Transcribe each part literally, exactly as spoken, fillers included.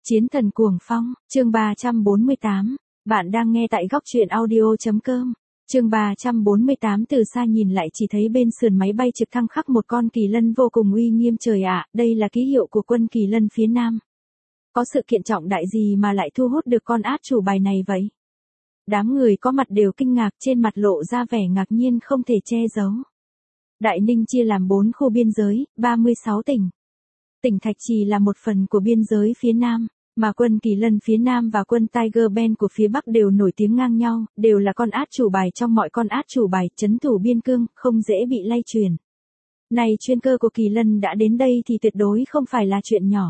Chiến thần cuồng phong, chương ba trăm bốn mươi tám. Bạn đang nghe tại góc truyện audio.com. Chương ba trăm bốn mươi tám. Từ xa nhìn lại chỉ thấy bên sườn máy bay trực thăng khắc một con kỳ lân vô cùng uy nghiêm. Trời ạ, đây là ký hiệu của quân kỳ lân phía Nam. Có sự kiện trọng đại gì mà lại thu hút được con át chủ bài này vậy? Đám người có mặt đều kinh ngạc, trên mặt lộ ra vẻ ngạc nhiên không thể che giấu. Đại Ninh chia làm bốn khu biên giới, ba mươi sáu tỉnh. Tỉnh Thạch Trì là một phần của biên giới phía Nam, mà quân kỳ lân phía Nam và quân Tiger Band của phía Bắc đều nổi tiếng ngang nhau, đều là con át chủ bài trong mọi con át chủ bài, trấn thủ biên cương, không dễ bị lay truyền. Này chuyên cơ của kỳ lân đã đến đây thì tuyệt đối không phải là chuyện nhỏ.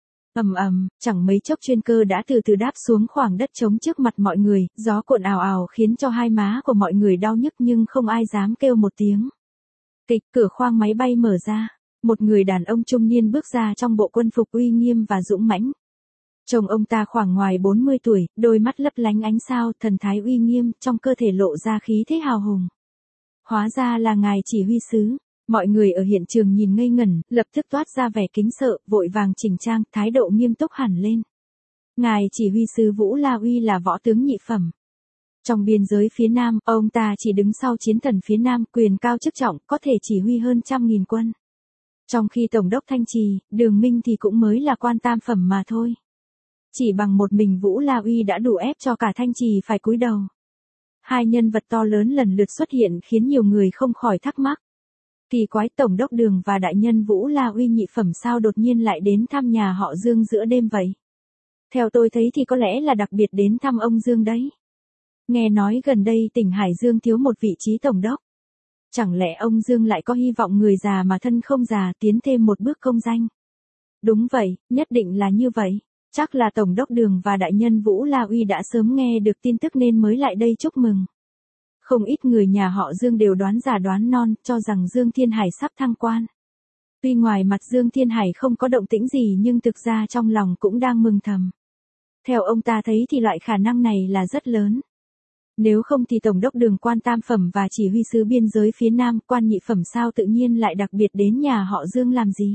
Ầm ầm, chẳng mấy chốc chuyên cơ đã từ từ đáp xuống khoảng đất trống trước mặt mọi người, gió cuộn ào ào khiến cho hai má của mọi người đau nhức nhưng không ai dám kêu một tiếng. Kịch, cửa khoang máy bay mở ra. Một người đàn ông trung niên bước ra trong bộ quân phục uy nghiêm và dũng mãnh. Trông ông ta khoảng ngoài bốn mươi tuổi, đôi mắt lấp lánh ánh sao, thần thái uy nghiêm, trong cơ thể lộ ra khí thế hào hùng. Hóa ra là ngài chỉ huy sứ. Mọi người ở hiện trường nhìn ngây ngẩn, lập tức toát ra vẻ kính sợ, vội vàng chỉnh trang, thái độ nghiêm túc hẳn lên. Ngài chỉ huy sứ Vũ La Uy là võ tướng nhị phẩm. Trong biên giới phía Nam, ông ta chỉ đứng sau chiến thần phía Nam, quyền cao chức trọng, có thể chỉ huy hơn trăm nghìn quân. Trong khi Tổng đốc Thanh Trì, Đường Minh thì cũng mới là quan tam phẩm mà thôi. Chỉ bằng một mình Vũ La Uy đã đủ ép cho cả Thanh Trì phải cúi đầu. Hai nhân vật to lớn lần lượt xuất hiện khiến nhiều người không khỏi thắc mắc. Kỳ quái, Tổng đốc Đường và đại nhân Vũ La Uy nhị phẩm sao đột nhiên lại đến thăm nhà họ Dương giữa đêm vậy? Theo tôi thấy thì có lẽ là đặc biệt đến thăm ông Dương đấy. Nghe nói gần đây tỉnh Hải Dương thiếu một vị trí tổng đốc. Chẳng lẽ ông Dương lại có hy vọng người già mà thân không già tiến thêm một bước công danh? Đúng vậy, nhất định là như vậy. Chắc là Tổng đốc Đường và đại nhân Vũ La Uy đã sớm nghe được tin tức nên mới lại đây chúc mừng. Không ít người nhà họ Dương đều đoán già đoán non, cho rằng Dương Thiên Hải sắp thăng quan. Tuy ngoài mặt Dương Thiên Hải không có động tĩnh gì nhưng thực ra trong lòng cũng đang mừng thầm. Theo ông ta thấy thì loại khả năng này là rất lớn. Nếu không thì Tổng đốc Đường quan tam phẩm và chỉ huy sứ biên giới phía Nam quan nhị phẩm sao tự nhiên lại đặc biệt đến nhà họ Dương làm gì?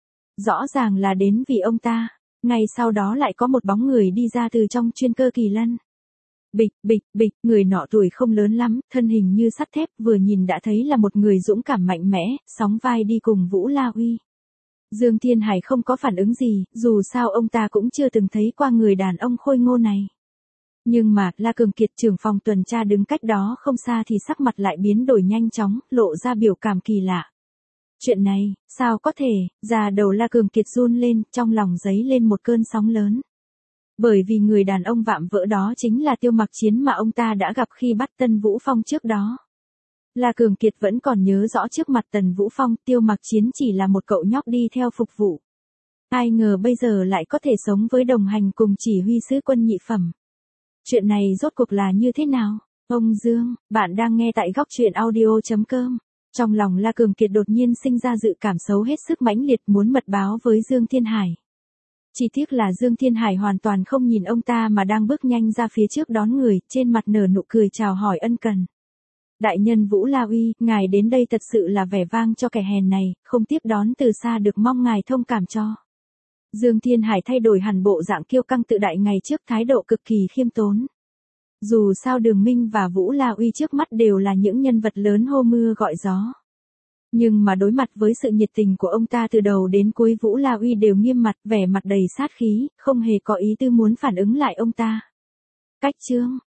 Rõ ràng là đến vì ông ta. Ngay sau đó lại có một bóng người đi ra từ trong chuyên cơ kỳ lân. Bịch, bịch, bịch, người nọ tuổi không lớn lắm, thân hình như sắt thép, vừa nhìn đã thấy là một người dũng cảm mạnh mẽ, sóng vai đi cùng Vũ La Uy. Dương Thiên Hải không có phản ứng gì, dù sao ông ta cũng chưa từng thấy qua người đàn ông khôi ngô này. Nhưng mà, La Cường Kiệt trưởng phòng tuần tra đứng cách đó không xa thì sắc mặt lại biến đổi nhanh chóng, lộ ra biểu cảm kỳ lạ. Chuyện này, sao có thể, già đầu La Cường Kiệt run lên, trong lòng dấy lên một cơn sóng lớn. Bởi vì người đàn ông vạm vỡ đó chính là Tiêu Mặc Chiến mà ông ta đã gặp khi bắt Tân Vũ Phong trước đó. La Cường Kiệt vẫn còn nhớ rõ trước mặt Tần Vũ Phong, Tiêu Mặc Chiến chỉ là một cậu nhóc đi theo phục vụ. Ai ngờ bây giờ lại có thể sống với đồng hành cùng chỉ huy sứ quân nhị phẩm. Chuyện này rốt cuộc là như thế nào? Ông Dương, bạn đang nghe tại góc truyện audio.com. Trong lòng La Cường Kiệt đột nhiên sinh ra dự cảm xấu hết sức mãnh liệt muốn mật báo với Dương Thiên Hải. Chỉ tiếc là Dương Thiên Hải hoàn toàn không nhìn ông ta mà đang bước nhanh ra phía trước đón người, trên mặt nở nụ cười chào hỏi ân cần. Đại nhân Vũ La Uy, ngài đến đây thật sự là vẻ vang cho kẻ hèn này, không tiếp đón từ xa được mong ngài thông cảm cho. Dương Thiên Hải thay đổi hẳn bộ dạng kiêu căng tự đại ngày trước, thái độ cực kỳ khiêm tốn. Dù sao Đường Minh và Vũ La Uy trước mắt đều là những nhân vật lớn hô mưa gọi gió. Nhưng mà đối mặt với sự nhiệt tình của ông ta từ đầu đến cuối, Vũ La Uy đều nghiêm mặt, vẻ mặt đầy sát khí, không hề có ý tư muốn phản ứng lại ông ta. Cách chương,